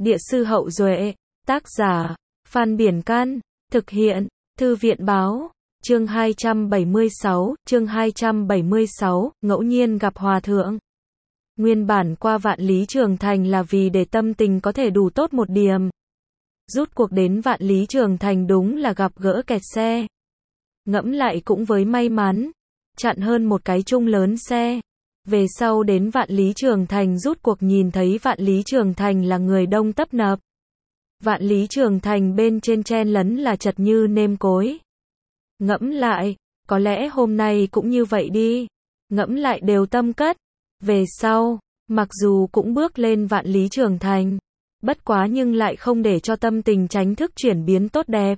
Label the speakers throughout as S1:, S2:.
S1: Địa sư Hậu Duệ, tác giả, Phan Biển Can, thực hiện, Thư viện Báo, chương 276, ngẫu nhiên gặp Hòa Thượng. Nguyên bản qua Vạn Lý Trường Thành là vì để tâm tình có thể đủ tốt một điểm. Rút cuộc đến Vạn Lý Trường Thành đúng là gặp gỡ kẹt xe. Ngẫm lại cũng với may mắn, chặn hơn một cái chung lớn xe. Về sau đến Vạn Lý Trường Thành rút cuộc nhìn thấy Vạn Lý Trường Thành là người đông tấp nập. Vạn Lý Trường Thành bên trên chen lấn là chật như nêm cối. Ngẫm lại, có lẽ hôm nay cũng như vậy đi. Ngẫm lại đều tâm cất. Về sau, mặc dù cũng bước lên Vạn Lý Trường Thành, bất quá nhưng lại không để cho tâm tình tránh thức chuyển biến tốt đẹp.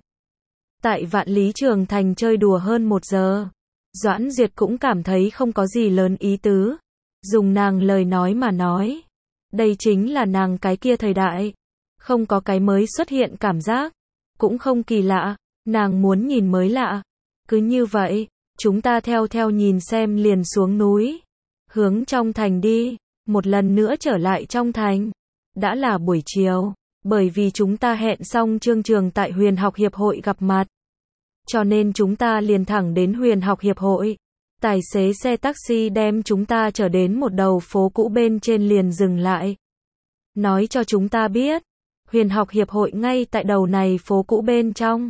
S1: Tại Vạn Lý Trường Thành chơi đùa hơn 1 giờ, Doãn Duyệt cũng cảm thấy không có gì lớn ý tứ. Dùng nàng lời nói mà nói, đây chính là nàng cái kia thời đại. Không có cái mới xuất hiện cảm giác, cũng không kỳ lạ, nàng muốn nhìn mới lạ. Cứ như vậy, chúng ta theo nhìn xem liền xuống núi, hướng trong thành đi, một lần nữa trở lại trong thành. Đã là buổi chiều, bởi vì chúng ta hẹn xong Trương Trường tại Huyền Học Hiệp hội gặp mặt, cho nên chúng ta liền thẳng đến Huyền Học Hiệp hội. Tài xế xe taxi đem chúng ta trở đến một đầu phố cũ bên trên liền dừng lại. Nói cho chúng ta biết, Huyền Học Hiệp hội ngay tại đầu này phố cũ bên trong.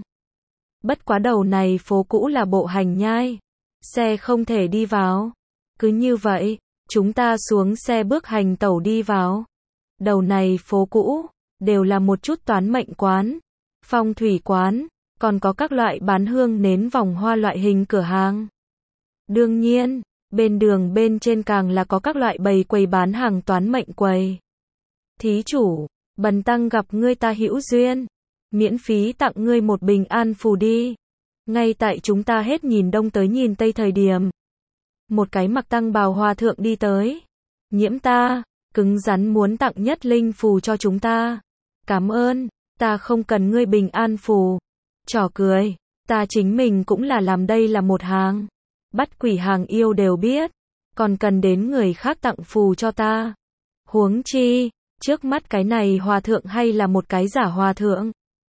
S1: Bất quá đầu này phố cũ là bộ hành nhai, xe không thể đi vào. Cứ như vậy, chúng ta xuống xe bước hành tẩu đi vào. Đầu này phố cũ, đều là một chút toán mệnh quán, phong thủy quán, còn có các loại bán hương nến vòng hoa loại hình cửa hàng. Đương nhiên, bên đường bên trên càng là có các loại bày quầy bán hàng toán mệnh quầy. Thí chủ, bần tăng gặp ngươi ta hữu duyên, miễn phí tặng ngươi một bình an phù đi. Ngay tại chúng ta hết nhìn đông tới nhìn tây thời điểm, một cái mặc tăng bào hòa thượng đi tới. Nhiễm ta, cứng rắn muốn tặng nhất linh phù cho chúng ta. Cảm ơn, ta không cần ngươi bình an phù. Trò cười, ta chính mình cũng là làm đây là một hàng. Bắt quỷ hàng yêu đều biết, còn cần đến người khác tặng phù cho ta. Huống chi, trước mắt cái này hòa thượng hay là một cái giả hòa thượng.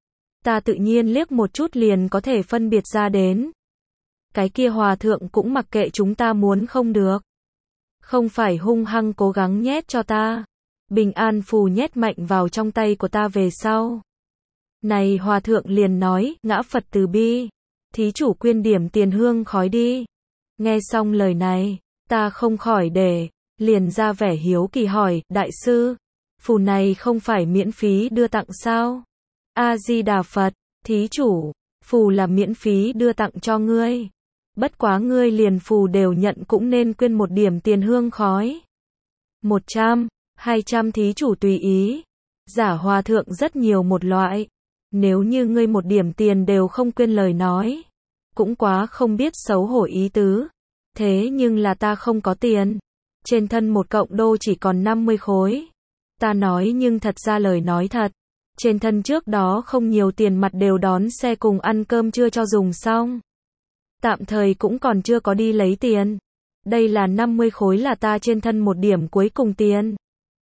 S1: Ta tự nhiên liếc một chút liền có thể phân biệt ra đến. Cái kia hòa thượng cũng mặc kệ chúng ta muốn không được. Không phải hung hăng cố gắng nhét cho ta. Bình an phù nhét mạnh vào trong tay của ta về sau. Này hòa thượng liền nói, ngã Phật từ bi. Thí chủ quyên điểm tiền hương khói đi. Nghe xong lời này, ta không khỏi để, liền ra vẻ hiếu kỳ hỏi, đại sư, phù này không phải miễn phí đưa tặng sao? A-di-đà Phật, thí chủ, phù là miễn phí đưa tặng cho ngươi. Bất quá ngươi liền phù đều nhận cũng nên quyên một điểm tiền hương khói. 100, 200 thí chủ tùy ý. Giả hòa thượng rất nhiều một loại. Nếu như ngươi một điểm tiền đều không quyên lời nói, cũng quá không biết xấu hổ ý tứ. Thế nhưng là ta không có tiền. Trên thân một cộng đô chỉ còn 50 khối. Ta nói nhưng thật ra lời nói thật. Trên thân trước đó không nhiều tiền mặt đều đón xe cùng ăn cơm trưa cho dùng xong. Tạm thời cũng còn chưa có đi lấy tiền. Đây là 50 khối là ta trên thân một điểm cuối cùng tiền.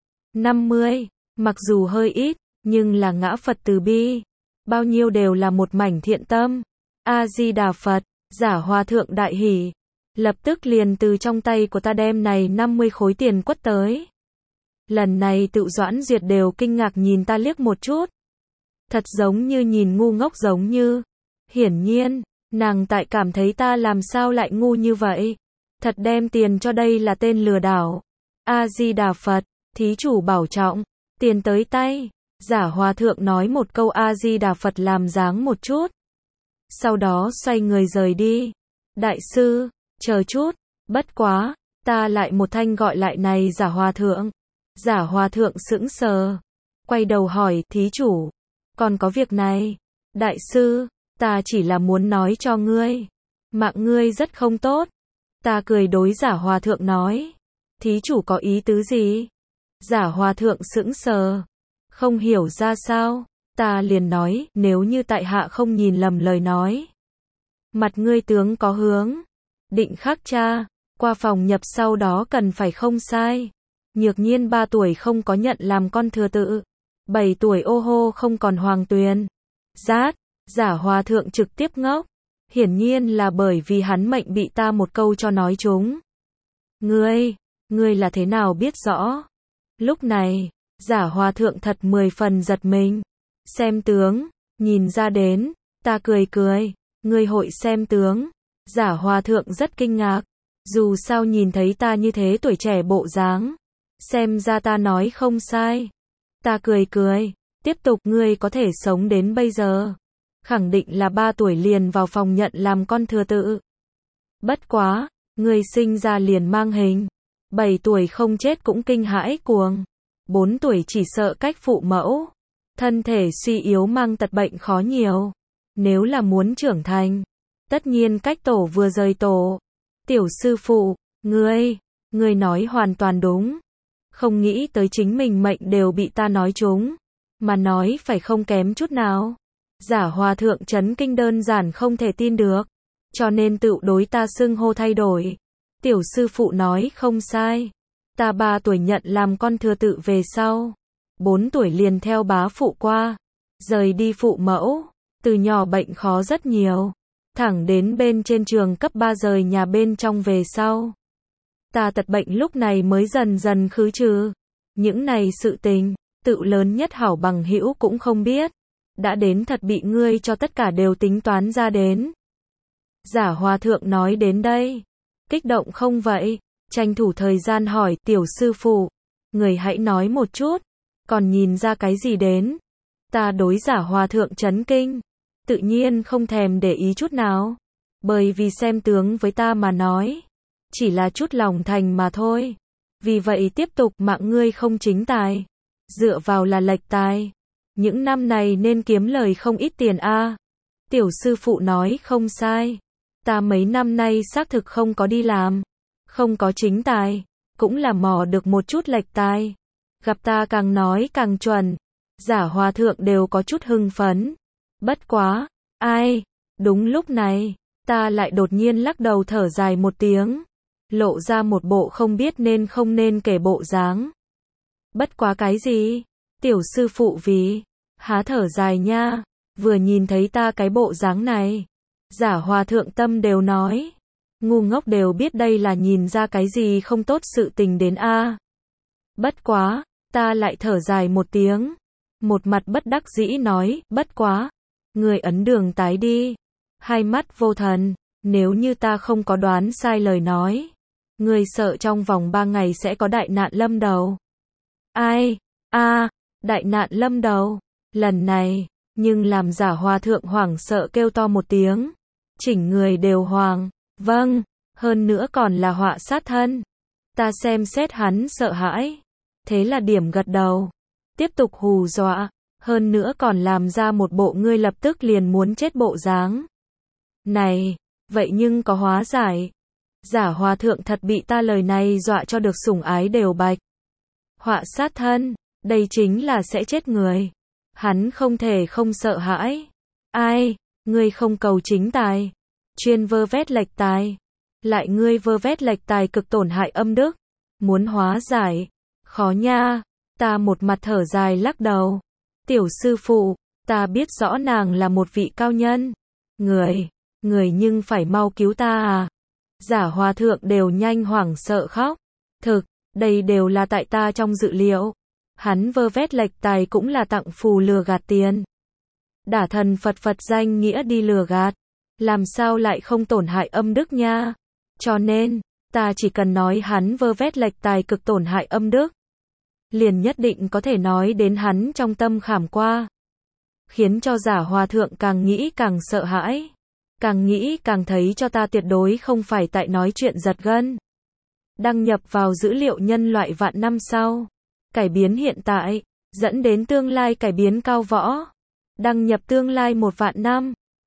S1: 50, mặc dù hơi ít, nhưng là ngã Phật từ bi. Bao nhiêu đều là một mảnh thiện tâm. A-di-đà Phật, giả hòa thượng đại hỉ. Lập tức liền từ trong tay của ta đem này 50 khối tiền quất tới. Lần này tự Doãn Duyệt đều kinh ngạc nhìn ta liếc một chút. Thật giống như nhìn ngu ngốc giống như. Hiển nhiên, nàng tại cảm thấy ta làm sao lại ngu như vậy. Thật đem tiền cho đây là tên lừa đảo. A-di-đà Phật, thí chủ bảo trọng, tiền tới tay. Giả hòa thượng nói một câu A-di-đà Phật làm dáng một chút. Sau đó xoay người rời đi. Đại sư, chờ chút, bất quá, ta lại một thanh gọi lại này giả hòa thượng. Giả hòa thượng sững sờ, quay đầu hỏi, thí chủ, còn có việc này. Đại sư, ta chỉ là muốn nói cho ngươi, mạng ngươi rất không tốt. Ta cười đối giả hòa thượng nói, thí chủ có ý tứ gì? Giả hòa thượng sững sờ, không hiểu ra sao. Ta liền nói, nếu như tại hạ không nhìn lầm lời nói, mặt ngươi tướng có hướng, định khắc cha, qua phòng nhập sau đó cần phải không sai. Nhược nhiên 3 tuổi không có nhận làm con thừa tự. 7 tuổi ô hô không còn hoàng tuyền. Rát, Giả hòa thượng trực tiếp ngốc. Hiển nhiên là bởi vì hắn mệnh bị ta một câu cho nói trúng. Ngươi là thế nào biết rõ? Lúc này, Giả hòa thượng thật 10 phần giật mình. Xem tướng, nhìn ra đến, ta cười. Ngươi hội xem tướng. Giả hòa thượng rất kinh ngạc. Dù sao nhìn thấy ta như thế tuổi trẻ bộ dáng, xem ra ta nói không sai. Ta cười. Tiếp tục, ngươi có thể sống đến bây giờ. Khẳng định là 3 tuổi liền vào phòng nhận làm con thừa tự. Bất quá, ngươi sinh ra liền mang hình. 7 tuổi không chết cũng kinh hãi cuồng. 4 tuổi chỉ sợ cách phụ mẫu. Thân thể suy yếu mang tật bệnh khó nhiều. Nếu là muốn trưởng thành, tất nhiên cách tổ vừa rời tổ. Tiểu sư phụ, ngươi nói hoàn toàn đúng. Không nghĩ tới chính mình mệnh đều bị ta nói trúng. Mà nói phải không kém chút nào. Giả hòa thượng chấn kinh đơn giản không thể tin được. Cho nên tự đối ta xưng hô thay đổi. Tiểu sư phụ nói không sai. Ta 3 tuổi nhận làm con thừa tự về sau. 4 tuổi liền theo bá phụ qua. Rời đi phụ mẫu. Từ nhỏ bệnh khó rất nhiều. Thẳng đến bên trên trường cấp 3 rời nhà bên trong về sau. Ta tật bệnh lúc này mới dần dần khứ trừ. Những này sự tình, tự lớn nhất hảo bằng hữu cũng không biết. Đã đến thật bị ngươi cho tất cả đều tính toán ra đến. Giả hòa thượng nói đến đây. Kích động không vậy? Tranh thủ thời gian hỏi, tiểu sư phụ. Người hãy nói một chút. Còn nhìn ra cái gì đến? Ta đối giả hòa thượng chấn kinh. Tự nhiên không thèm để ý chút nào. Bởi vì xem tướng với ta mà nói. Chỉ là chút lòng thành mà thôi. Vì vậy tiếp tục, mạng ngươi không chính tài. Dựa vào là lệch tài. Những năm này nên kiếm lời không ít tiền a. Tiểu sư phụ nói không sai. Ta mấy năm nay xác thực không có đi làm. Không có chính tài. Cũng là mò được một chút lệch tài. Gặp ta càng nói càng chuẩn. Giả hòa thượng đều có chút hưng phấn. Bất quá, ai? Đúng lúc này, ta lại đột nhiên lắc đầu thở dài một tiếng. Lộ ra một bộ không biết nên không nên kể bộ dáng. Bất quá cái gì? Tiểu sư phụ vì há thở dài nha. Vừa nhìn thấy ta cái bộ dáng này. Giả hòa thượng tâm đều nói. Ngu ngốc đều biết đây là nhìn ra cái gì không tốt sự tình đến a. Bất quá, ta lại thở dài một tiếng. Một mặt bất đắc dĩ nói, bất quá. Người ấn đường tái đi. Hai mắt vô thần. Nếu như ta không có đoán sai lời nói. Người sợ trong vòng 3 ngày sẽ có đại nạn lâm đầu. Ai? Đại nạn lâm đầu. Lần này, nhưng làm giả hòa thượng hoảng sợ kêu to một tiếng. Chỉnh người đều hoàng. Vâng, hơn nữa còn là họa sát thân. Ta xem xét hắn sợ hãi. Thế là điểm gật đầu. Tiếp tục hù dọa. Hơn nữa còn làm ra một bộ ngươi lập tức liền muốn chết bộ dáng. Này, vậy nhưng có hóa giải. Giả hòa thượng thật bị ta lời này dọa cho được sủng ái đều bạch. Họa sát thân, đây chính là sẽ chết người. Hắn không thể không sợ hãi. Ai, ngươi không cầu chính tài. Chuyên vơ vét lệch tài. Lại ngươi vơ vét lệch tài cực tổn hại âm đức. Muốn hóa giải. Khó nha. Ta một mặt thở dài lắc đầu. Tiểu sư phụ, ta biết rõ nàng là một vị cao nhân. Người nhưng phải mau cứu ta à. Giả hòa thượng đều nhanh hoảng sợ khóc. Thực, đây đều là tại ta trong dự liệu. Hắn vơ vét lệch tài cũng là tặng phù lừa gạt tiền. Đả thần Phật danh nghĩa đi lừa gạt. Làm sao lại không tổn hại âm đức nha. Cho nên, ta chỉ cần nói hắn vơ vét lệch tài cực tổn hại âm đức. Liền nhất định có thể nói đến hắn trong tâm khảm qua. Khiến cho giả hòa thượng càng nghĩ càng sợ hãi. Càng nghĩ càng thấy cho ta tuyệt đối không phải tại nói chuyện giật gân. Đăng nhập vào dữ liệu nhân loại vạn năm sau. Cải biến hiện tại, dẫn đến tương lai cải biến cao võ. Đăng nhập tương lai 1 vạn năm.